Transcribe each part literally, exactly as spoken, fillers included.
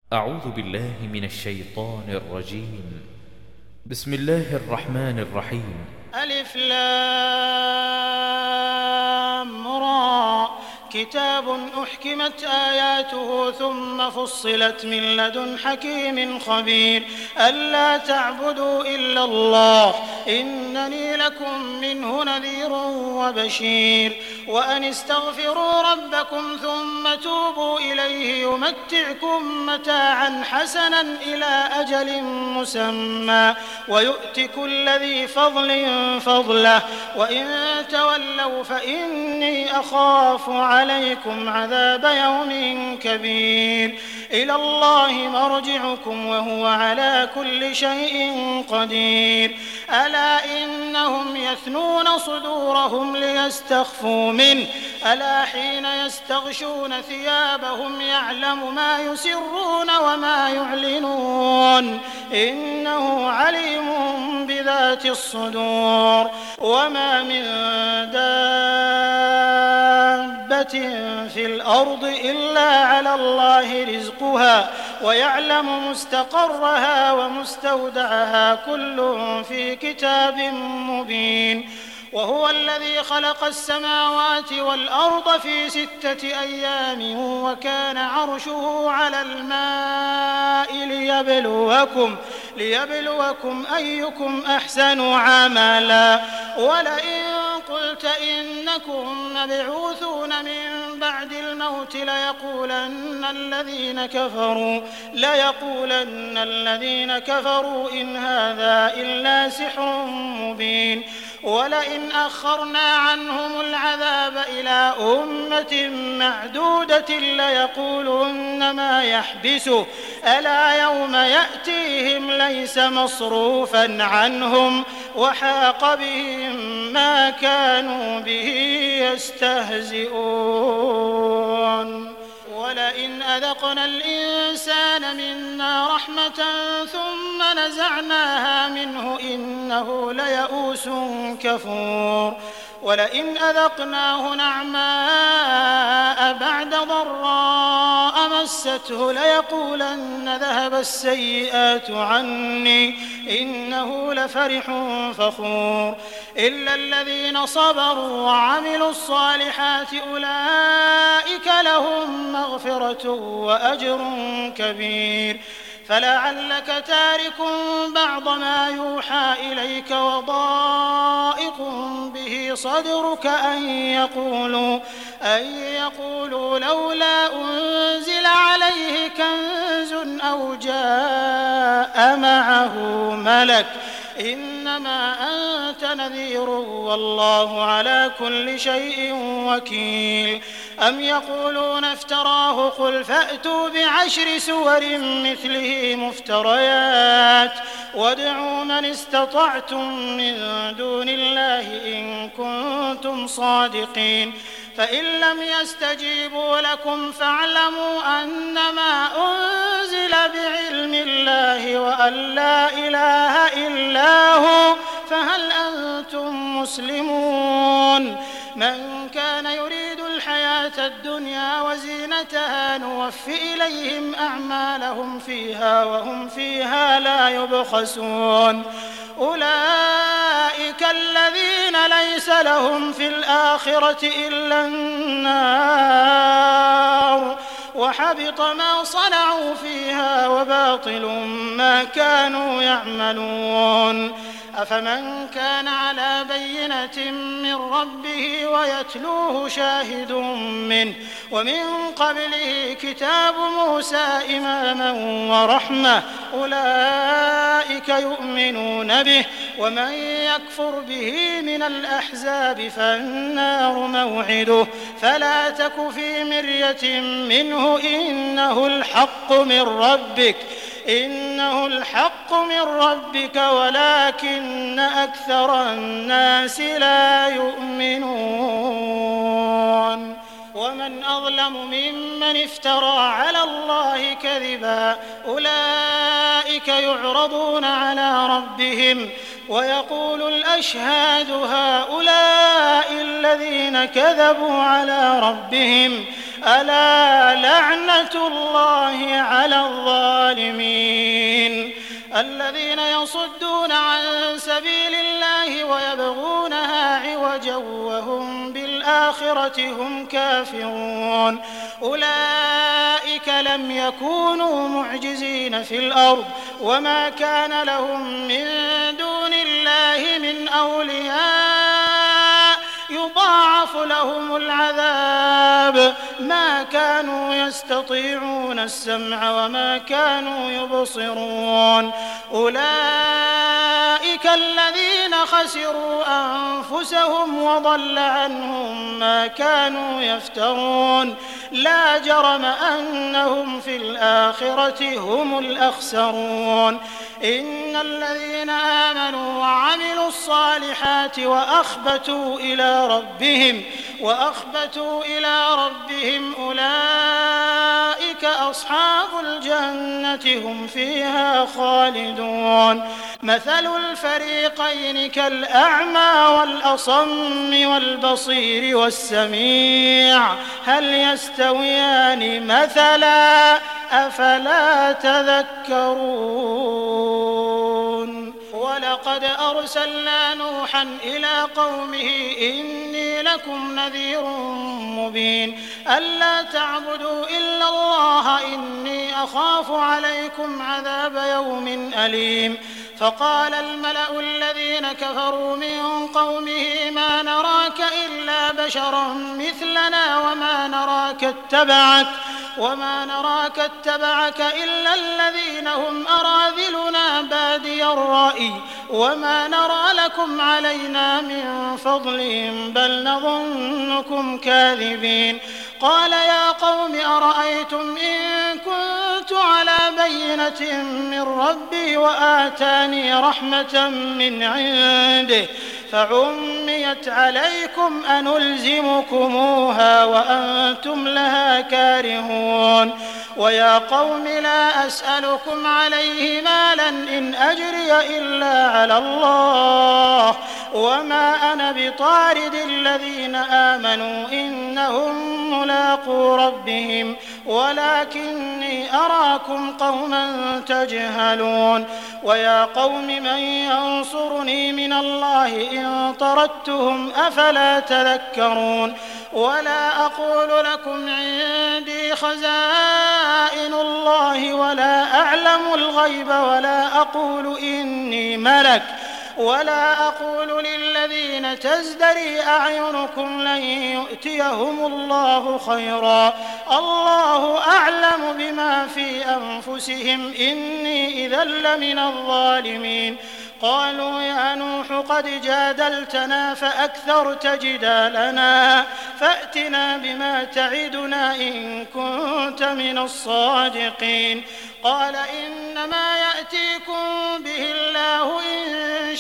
أعوذ بالله من الشيطان الرجيم. بسم الله الرحمن الرحيم. ألف لام را كتاب أحكمت آياته ثم فصلت من لدن حكيم خبير ألا تعبدوا إلا الله إنني لكم منه نذير وبشير وأن استغفروا ربكم ثم توبوا إليه يمتعكم متاعا حسنا إلى أجل مسمى ويؤت كل ذي فضل فضله وإن تولوا فإني أخاف عليكم عذاب يوم كبير إلى الله مرجعكم وهو على كل شيء قدير ألا إنهم يثنون صدورهم ليستخفوا منه ألا حين يستغشون ثيابهم يعلم ما يسرون وما يعلنون إنه عليم بذات الصدور وما من دابة في الأرض إلا على الله رزقها ويعلم مستقرها ومستودعها كل في كتاب مبين وهو الذي خلق السماوات والأرض في ستة أيام وكان عرشه على الماء ليبلوكم, ليبلوكم أيكم أحسن عملا ولئن قلت إنكم مبعوثون من بعد الموت ليقولن الذين كفروا ليقولن الذين كفروا إن هذا إلا سحر مبين ولئن أخرنا عنهم العذاب إلى أمة معدودة ليقولن ما يحبسه ألا يوم يأتيهم ليس مصروفا عنهم وحاق بهم ما كانوا به يستهزئون ولئن أذقنا الإنسان منا رحمة ثم نزعناها منه إنه ليئوس كفور ولئن أذقناه نعماء بعد ضراء مسته ليقولن ذهب السيئات عني إنه لفرح فخور إلا الذين صبروا وعملوا الصالحات أولئك لهم مغفرة وأجر كبير فلعلك تارك بعض ما يوحى إليك وضائق به صدرك أن يقولوا, أن يقولوا لولا أنزل عليه كنز أو جاء معه ملك إنما أنت نذير والله على كل شيء وكيل أم يقولون افتراه قل فأتوا بعشر سور مثله مفتريات وادعوا من استطعتم من دون الله إن كنتم صادقين فإن لم يستجيبوا لكم فاعلموا أنما أنزل بعلم الله وأن لا إله إلا هو فهل أنتم مسلمون من كان يريد الحياة الدنيا وزينتها نوفي إليهم أعمالهم فيها وهم فيها لا يبخسون أولئك الذين ليس لهم في الآخرة إلا النار وحبط ما صنعوا فيها وباطل ما كانوا يعملون أفمن كان على بينة من ربه ويتلوه شاهد منه ومن قبله كتاب موسى إماما ورحمة أولئك يؤمنون به ومن يكفر به من الأحزاب فالنار موعده فلا تك في مرية منه إنه الحق من ربك إنه الحق من ربك ولكن أكثر الناس لا يؤمنون ومن أظلم ممن افترى على الله كذبا أولئك يعرضون على ربهم ويقول الأشهاد هؤلاء الذين كذبوا على ربهم ألا لعنة الله على الظالمين الذين يصدون عن سبيل الله ويبغونها عوجا وهم بالآخرة هم كافرون أولئك لم يكونوا معجزين في الأرض وما كان لهم من دون الله من أولياء يضاعف لهم العذاب ما كانوا يستطيعون السمع وما كانوا يبصرون أولئك الذين خسروا أنفسهم وضل عنهم ما كانوا يفترون لا جرم أنهم في الآخرة هم الأخسرون إن الذين آمنوا وعملوا الصالحات وأخبتوا إلى ربهم وأخبتوا إلى ربهم أولئك أصحاب الجنة هم فيها خالدون مثل الفريقين كالأعمى والأصم والبصير والسميع هل يستويان مثلا أفلا تذكرون ولقد أرسلنا نوحا إلى قومه إني لكم نذير مبين ألا تعبدوا إلا الله إني أخاف عليكم عذاب يوم أليم فقال الملأ الذين كفروا من قومه ما نراك إلا بشرا مثلنا وما نراك اتبعك وما نراك اتبعك إلا الذين هم أراذلنا بادي الرأي وما نرى لكم علينا من فضل بل نظنكم كاذبين قال يا قوم أرأيتم إن كنت على بينة من ربي وآتاني رحمة من عنده فعميت عليكم أنلزمكموها وأنتم لها كارهون ويا قوم لا أسألكم عليه مالا إن أجري إلا على الله وما أنا بطارد الذين آمنوا إنهم ملاقو ربهم ولكني أراكم قوما تجهلون ويا قوم من ينصرني من الله إن طردتهم أفلا تذكرون ولا أقول لكم عندي خزائن الله ولا أعلم الغيب ولا أقول إني ملك ولا أقول للذين تزدري أعينكم لن يؤتيهم الله خيرا الله أعلم بما في أنفسهم إني إذا لمن الظالمين قالوا يا نوح قد جادلتنا فأكثرت جدالنا فأتنا بما تعدنا إن كنت من الصادقين قال إنما يأتيكم به الله إن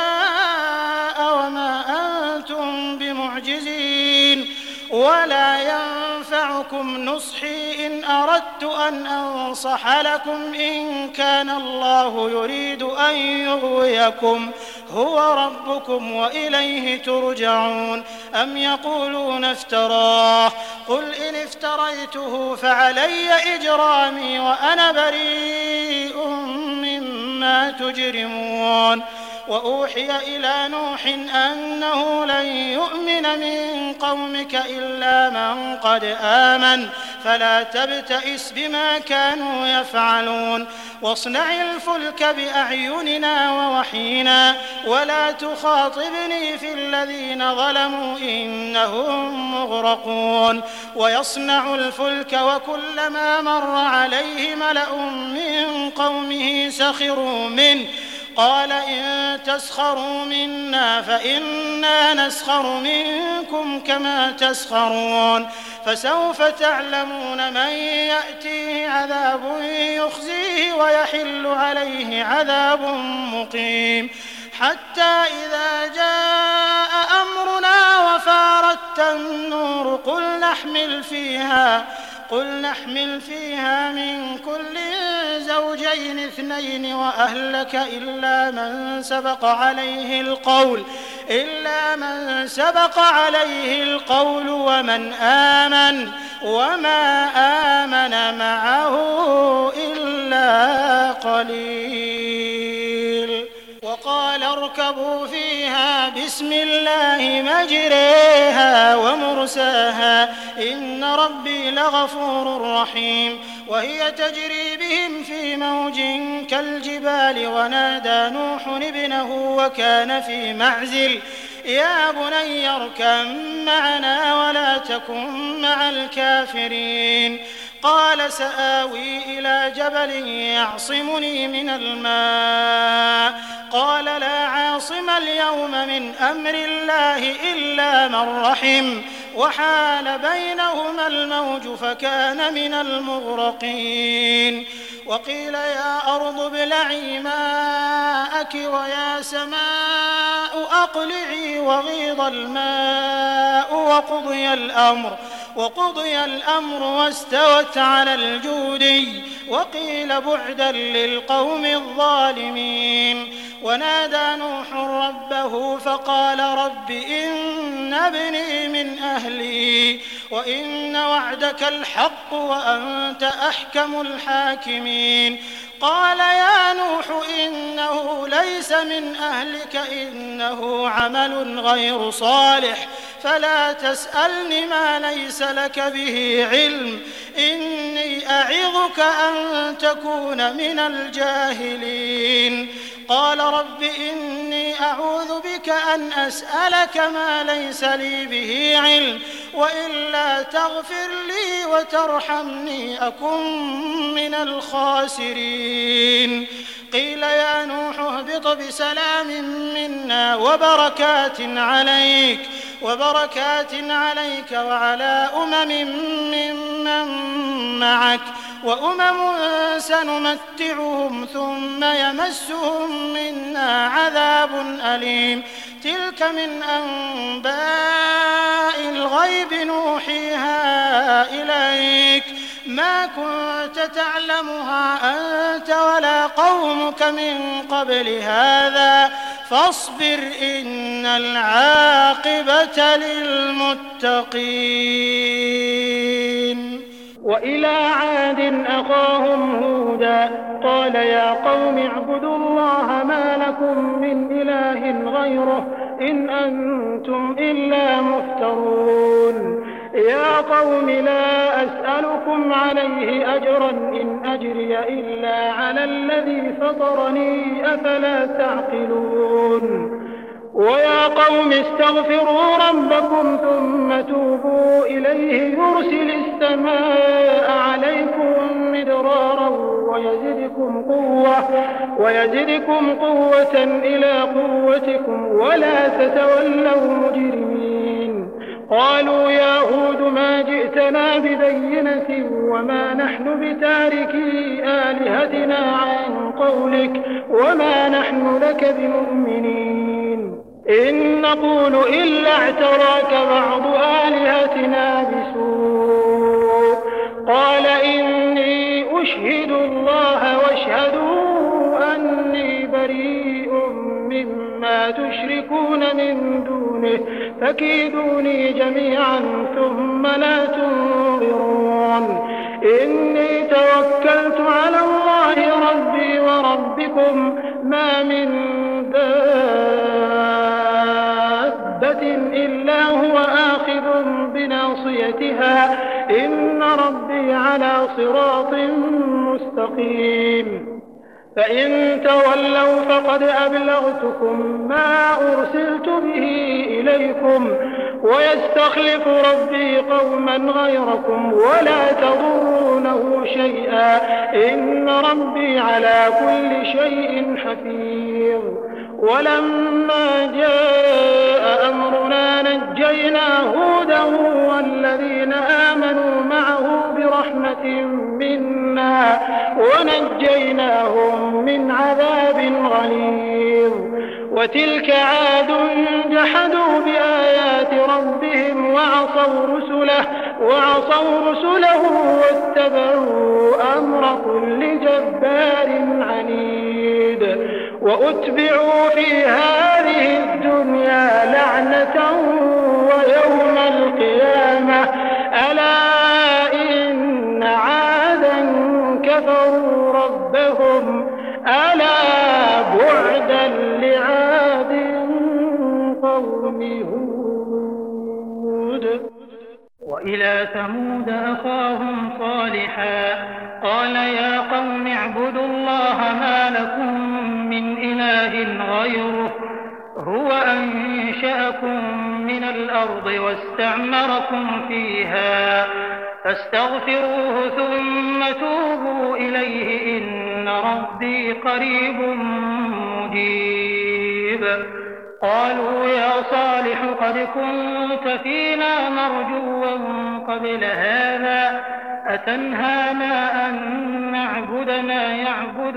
شاء وما أنتم بمعجزين ولا ينفعكم نصحي إن أردت أن أنصح لكم إن كان الله يريد أن يغويكم هو ربكم وإليه ترجعون أم يقولون افتراه قل إن افتريته فعلي إجرامي وأنا بريء مما تجرمون وأوحي إلى نوح أنه لن يؤمن من قومك إلا من قد آمن فلا تبتئس بما كانوا يفعلون واصنع الفلك بأعيننا ووحينا ولا تخاطبني في الذين ظلموا إنهم مغرقون ويصنع الفلك وكلما مر عليه ملأ من قومه سخروا منه قال إن تسخروا منا فإنا نسخر منكم كما تسخرون فسوف تعلمون من يأتيه عذاب يخزيه ويحل عليه عذاب مقيم حتى إذا جاء أمرنا وفارت النور قل نحمل فيها قل نحمل فيها من كل زوجين اثنين وأهلك إلا من سبق عليه القول إلا من سبق عليه القول ومن آمن وما آمن معه إلا قليل اركبوا فيها بسم الله مجريها ومرساها إن ربي لغفور رحيم وهي تجري بهم في موج كالجبال ونادى نوح ابنه وكان في معزل يا بني اركب معنا ولا تكن مع الكافرين قال سآوي إلى جبل يعصمني من الماء قال لا عاصم اليوم من أمر الله إلا من رحم وحال بينهما الموج فكان من المغرقين وقيل يا أرض ابلعي ماءك ويا سماء أقلعي وغيض الماء وقضي الأمر وقضي الأمر واستوت على الجودي وقيل بعدا للقوم الظالمين ونادى نوح ربه فقال رب إن ابني من أهلي وإن وعدك الحق وأنت أحكم الحاكمين قال يا نوح إنه ليس من أهلك إنه عمل غير صالح فلا تسألني ما ليس لك به علم إني أعظك أن تكون من الجاهلين قال رب إني أعوذ بك أن أسألك ما ليس لي به علم وإلا تغفر لي وترحمني أكن من الخاسرين قيل يا نوح اهبط بسلام منا وبركات عليك وبركات عليك وعلى أمم ممن معك وأمم سنمتعهم ثم يمسهم منا عذاب أليم تلك من أنباء الغيب نوحيها إليك ما كنت تعلمها أنت ولا قومك من قبل هذا فاصبر إن العاقبة للمتقين وإلى عاد أخاهم هودا قال يا قوم اعبدوا الله ما لكم من إله غيره إن أنتم إلا مفترون يا قوم لا أسألكم عليه أجرا إن أجري إلا على الذي فطرني أفلا تعقلون ويا قوم استغفروا ربكم ثم توبوا إليه يرسل السماء عليكم مدرارا ويزدكم قوة ويزدكم قوة إلى قوتكم ولا تتولوا مجرمين قالوا يا هود ما جئتنا ببينة وما نحن بتاركي آلهتنا عن قولك وما نحن لك بمؤمنين إن نقول إلا اعتراك بعض آلهتنا بسوء قال إني أشهد الله واشهدوا أني بريء مما تشركون من دونه فكيدوني جميعا ثم لا تنظرون إني توكلت على الله ربي وربكم ما من دابة إلا هو آخذ بناصيتها إن ربي على صراط مستقيم فإن تولوا فقد أبلغتكم ما أرسلت به إليكم ويستخلف ربي قوما غيركم ولا تضرونه شيئا إن ربي على كل شيء حفيظ ولما جاء أمرنا نجينا هودا والذين آمنوا معه برحمة منا ونجيناهم من عذاب غليظ وتلك عاد جحدوا بآيات ربهم وعصوا رسله وعصوا رسله واتبعوا أمر كل جبار عنيد وأتبعوا في هذه الدنيا لعنة ويوم القيامة ألا إن عادا كفروا ربهم ألا بعدا لعاد هود وإلى ثمود أخاهم صالحا قال يا قوم اعبدوا الله ما لكم من إله غيره هو أنشأكم من الأرض واستعمركم فيها فاستغفروه ثم توبوا إليه إن ربي قريب مجيب قالوا يا صالح قد كنت فينا مرجوا قبل هذا أتنهانا أن نعبد ما يعبد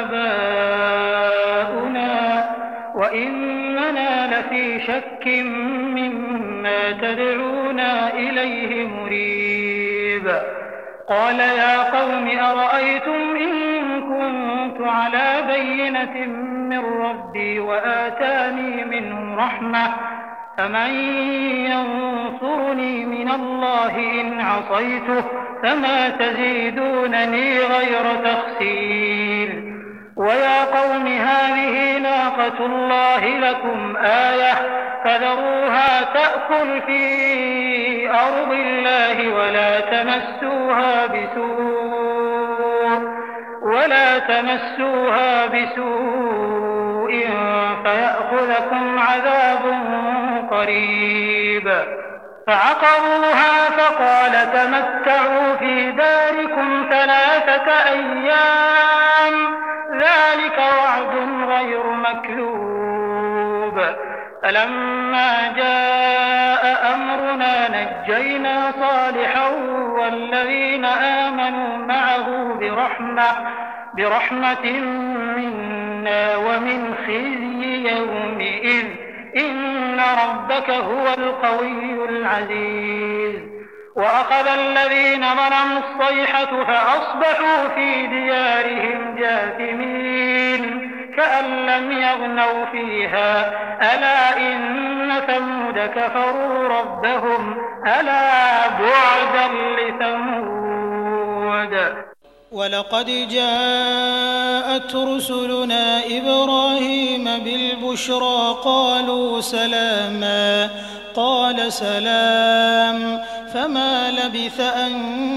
آباؤنا وإننا لفي شك مما تدعونا إليه مريب قال يا قوم أرأيتم إن كنت على بينة من ربي وآتاني منه رحمة فمن ينصرني من الله إن عصيته فما تزيدونني غير تخسير ويا قوم هذه ناقة الله لكم آية فذروها تأكل في أرض الله ولا تمسوها بسوء ولا تمسوها بسوء فيأخذكم عذاب قريب فعقروها فقال تمتعوا في داركم ثلاثة أيام ذلك وعد غير مكذوب فلما جاء أمرنا نجينا صالحا والذين آمنوا معه برحمة برحمة منا ومن خزي يومئذ إن ربك هو القوي العزيز وأخذ الذين ظلموا الصيحة فأصبحوا في ديارهم جاثمين كأن لم يغنوا فيها ألا إن ثمود كفروا ربهم ألا بعدا لثمود ولقد جاءت رسلنا إبراهيم بالبشرى قالوا سلاما قال سلام فما لبث أن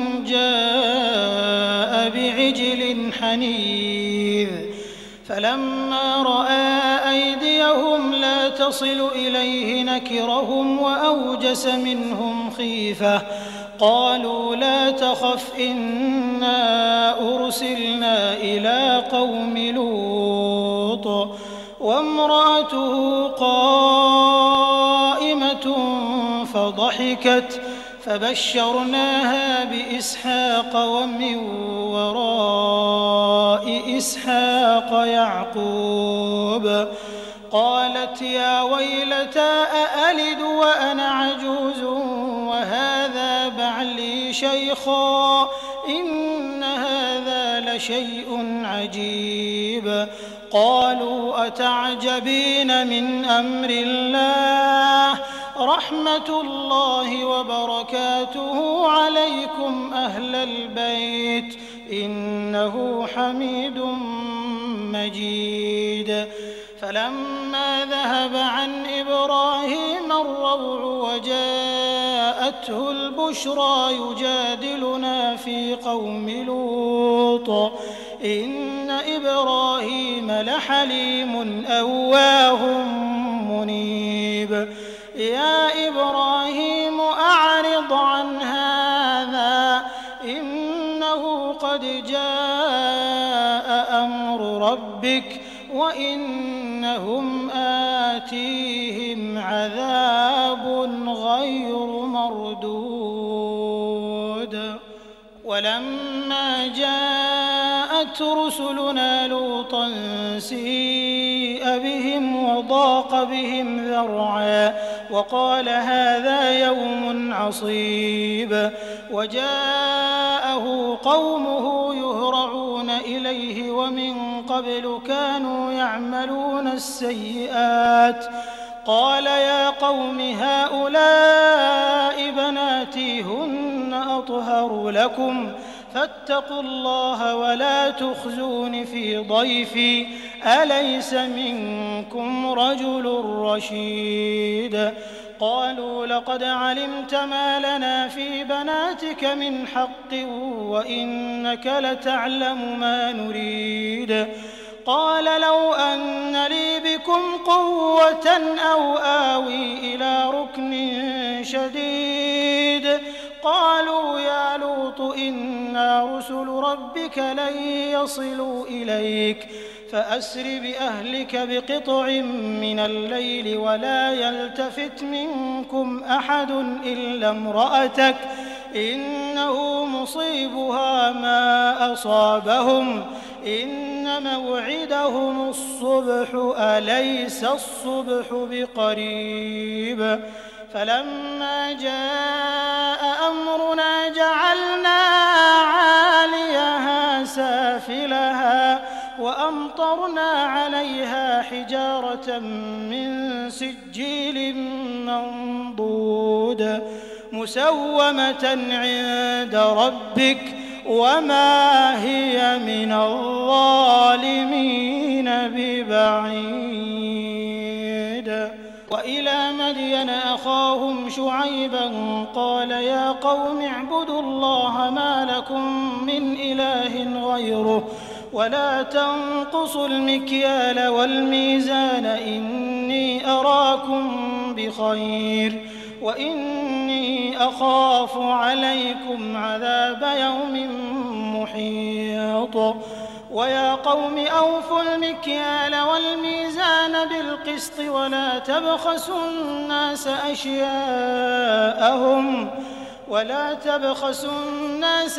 جاء بعجل حنيذ فلما رأى أيديهم لا تصل إليه نكرهم وأوجس منهم خيفة قالوا لا تخف إنا أرسلنا إلى قوم لوط وامرأته قائمة فضحكت فبشرناها بإسحاق ومن وراء إسحاق يعقوب قالت يا ويلتى أألد وأنا عجوز وهذا بعلي شيخا إن هذا لشيء عجيب قالوا أتعجبين من أمر الله رحمة الله وبركاته عليكم أهل البيت إنه حميد مجيد فلما ذهب عن إبراهيم الروع وجاءته البشرى يجادلنا في قوم لوط إن إبراهيم لحليم أواه منيب يا إبراهيم أعرض عن هذا إنه قد جاء أمر ربك وإنهم آتيهم عذاب غير مردود ولما جاءت رسلنا لوطا سيء بهم وضاق بهم ذرعا وقال هذا يوم عصيب وجاءه قومه يهرعون إليه ومن قبل كانوا يعملون السيئات قال يا قوم هؤلاء بناتي هن أطهر لكم فاتقوا الله ولا تخزون في ضيفي أليس منكم رجل رشيد قالوا لقد علمت ما لنا في بناتك من حق وإنك لتعلم ما نريد قال لو أن لي بكم قوة أو آوي إلى ركن شديد قالوا يا لوط إنا رسل ربك لن يصلوا إليك فأسر بأهلك بقطع من الليل ولا يلتفت منكم أحد إلا امرأتك إنه مصيبها ما أصابهم إن موعدهم الصبح أليس الصبح بقريب فلما جاء أمرنا جعلنا عاليها سافلها وأمطرنا عليها حجارة من سجيل منضود مسومة عند ربك وما هي من الظالمين ببعيد وإلى مدين أخاهم شعيبا قال يا قوم اعبدوا الله ما لكم من إله غيره ولا تنقصوا المكيال والميزان إني أراكم بخير وإني أخاف عليكم عذاب يوم محيط ويا قوم أوفوا المكيال والميزان بالقسط ولا تبخسوا الناس أشياءهم ولا تبخسوا الناس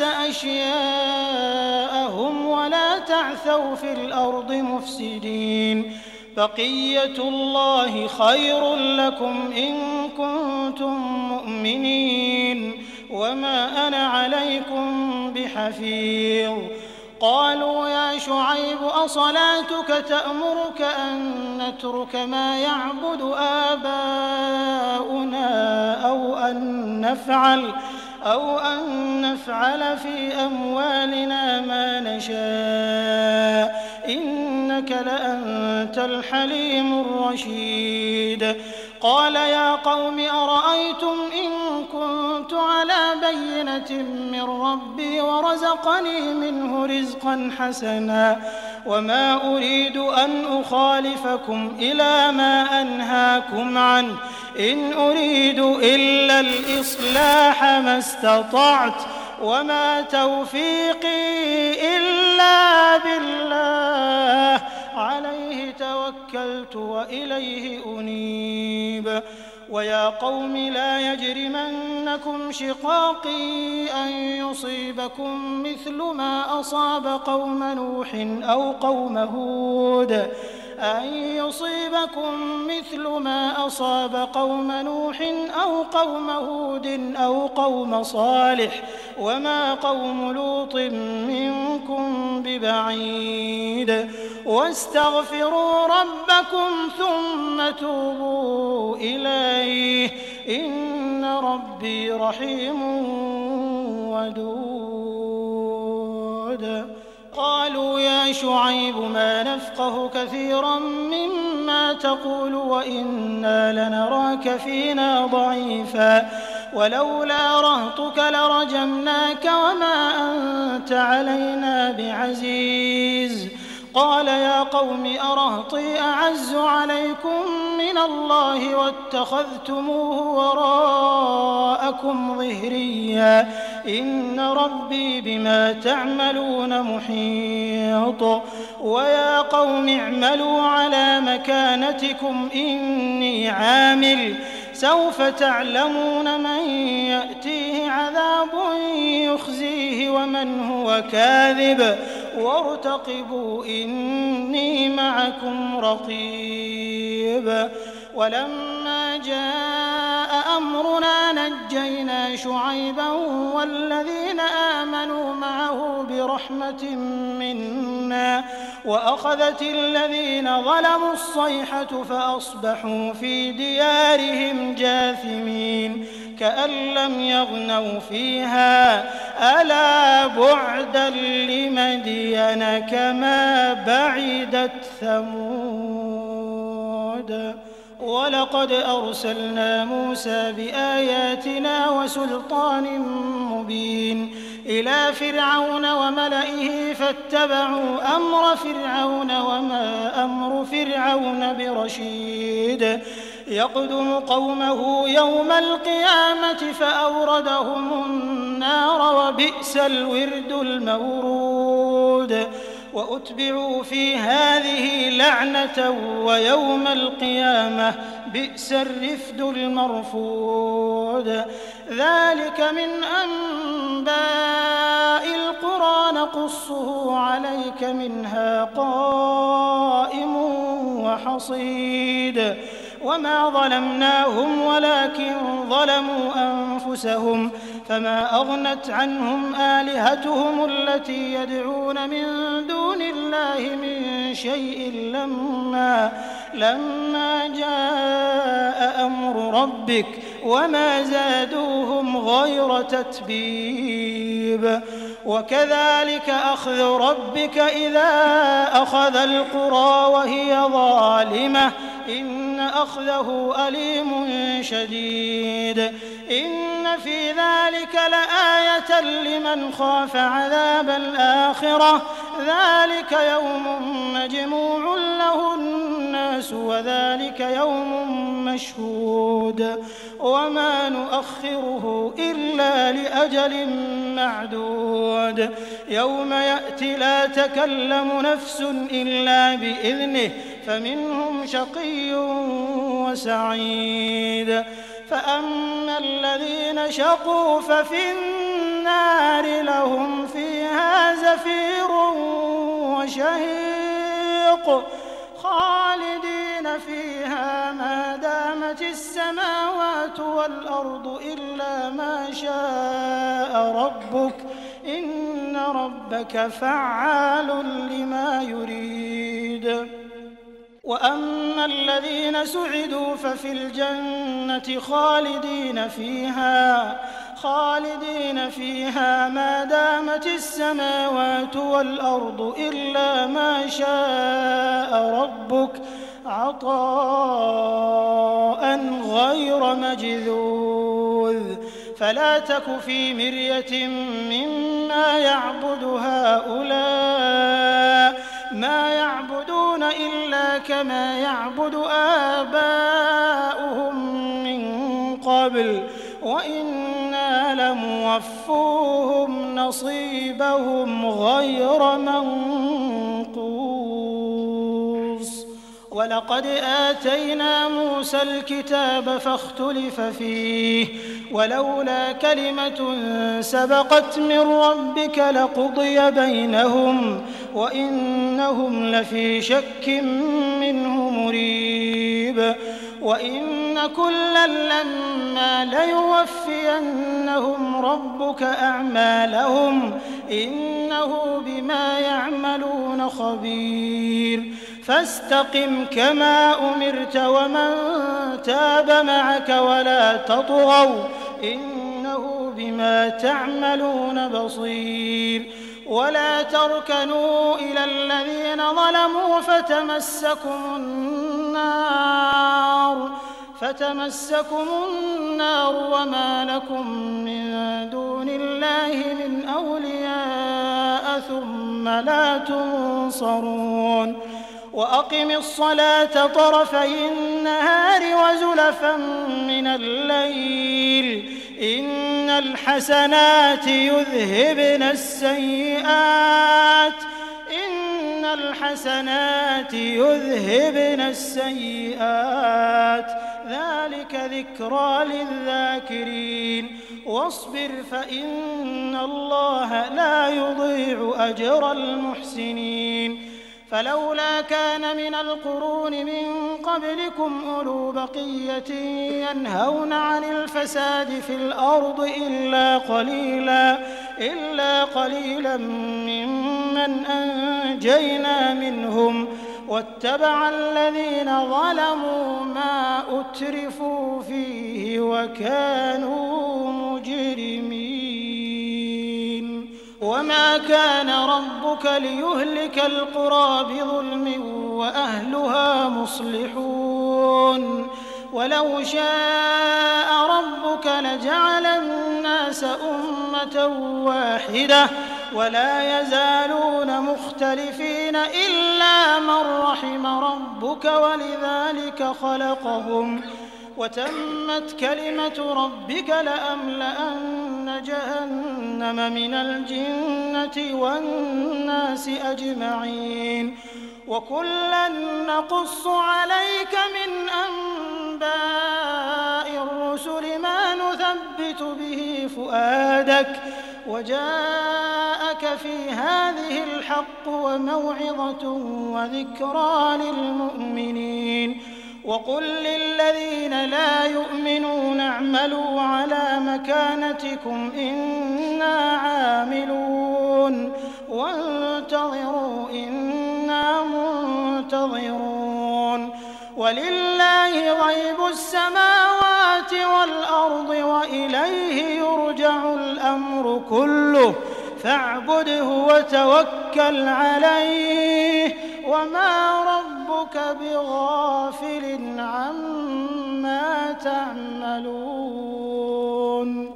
أشياءهم ولا تعثوا في الأرض مفسدين بقية الله خير لكم إن كنتم مؤمنين وما أنا عليكم بحفيظ قالوا يا شعيب أصلاتك تأمرك أن نترك ما يعبد آباؤنا أو أن نفعل أو أن نفعل في أموالنا ما نشاء إنك لأنت الحليم الرشيد قال يا قوم أرأيتم إن كنت على بينة من ربي ورزقني منه رزقا حسنا وما أريد أن أخالفكم إلى ما أنهاكم عنه إن أريد إلا الإصلاح ما استطعت وما توفيقي إلا بالله عليه توكلت وإليه أنيب ويا قوم لا يجرمنكم شقاقي أن يصيبكم مثل ما أصاب قوم نوح أو قوم هود أن يصيبكم مثل ما أصاب قوم نوح أو قوم هود أو قوم صالح وما قوم لوط منكم ببعيد واستغفروا ربكم ثم توبوا إليه إن ربي رحيم ودود قالوا يا شعيب ما نفقه كثيرا مما تقول وإنا لنراك فينا ضعيفا ولولا رهطك لرجمناك وما أنت علينا بعزيز قال يا قوم أرهطي أعز عليكم من الله واتخذتموه وراءكم ظهريا إن ربي بما تعملون محيط ويا قوم اعملوا على مكانتكم إني عامل سوف تعلمون من يأتيه عذاب يخزيه ومن هو كاذب وارتقبوا إني معكم رقيب ولما جاء أمرنا نجينا شعيبا والذين آمنوا معه برحمة منا وأخذت الذين ظلموا الصيحة فأصبحوا في ديارهم جاثمين كأن لم يغنوا فيها ألا بعدا لمدين كما بعدت ثمود. ولقد أرسلنا موسى بآياتنا وسلطان مبين إلى فرعون وملئه فاتبعوا أمر فرعون وما أمر فرعون برشيد يقدم قومه يوم القيامة فأوردهم النار وبئس الورد المورود. وأتبعوا في هذه لعنة ويوم القيامة بئس الرفد المرفود. ذلك من أنباء القرى نقصه عليك منها قائم وحصيد. وما ظلمناهم ولكن ظلموا أنفسهم فما أغنت عنهم آلهتهم التي يدعون من دون الله من شيء لما, لما جاء أمر ربك وما زادوهم غير تتبيب. وكذلك أخذ ربك إذا أخذ القرى وهي ظالمة إن أخذه أليم شديد. إن في ذلك لآية لمن خاف عذاب الآخرة ذلك يوم مجموع له الناس وذلك يوم مشهود. وما نؤخره إلا لأجل معدود. يوم يأتي لا تكلم نفس إلا بإذنه فمنهم شقي وسعيد. فأما الذين شقوا ففي النار لهم فيها زفير وشهيق خالدين فيها ما دامت السماوات والأرض إلا ما شاء ربك إن ربك فعال لما يريد. وأما الذين سعدوا ففي الجنة خالدين فيها خالدين فيها ما دامت السماوات والأرض إلا ما شاء ربك عطاء غير مجذوذ. فلا تك في مرية مما يعبد هؤلاء ما يعبدون إلا كما يعبد آباؤهم من قبل وإنا لموفوهم نصيبهم غير منقوص. ولقد آتينا موسى الكتاب فاختلف فيه ولولا كلمة سبقت من ربك لقضي بينهم وإنهم لفي شك منه مريب. وإن كلا لما ليوفينهم ربك أعمالهم إنه بما يعملون خبير. فاستقم كما أمرت ومن تاب معك ولا تطغوا إنه بما تعملون بصير. ولا تركنوا إلى الذين ظلموا فتمسكم النار فتمسكم النار وما لكم من دون الله من أولياء ثم لا تنصرون. وأقم الصلاة طرفي النهار وزلفا من الليل إن الحسنات يذهبن السيئات إن الحسنات يذهبن السيئات ذلك ذكرى للذاكرين. واصبر فإن الله لا يضيع أجر المحسنين. فلولا كان من القرون من قبلكم أولو بقية ينهون عن الفساد في الأرض إلا قليلا إلا قليلا ممن أنجينا منهم واتبع الذين ظلموا ما أترفوا فيه وكانوا مجرمين وما كان ربك ليهلك القرى بظلم وأهلها مصلحون ولو شاء ربك لجعل الناس أمة واحدة ولا يزالون مختلفين إلا من رحم ربك ولذلك خلقهم وتمت كلمة ربك لأملأن جهنم من الجنة والناس أجمعين وكلا نقص عليك من أنباء الرسل ما نثبت به فؤادك وجاءك في هذه الحق وموعظة وذكرى للمؤمنين وقل للذين لا يؤمنون اعملوا على مكانتكم إنا عاملون وانتظروا إنا منتظرون ولله غيب السماوات والأرض وإليه يرجع الأمر كله فاعبده وتوكل عليه وما ربك بغافل عما تعملون.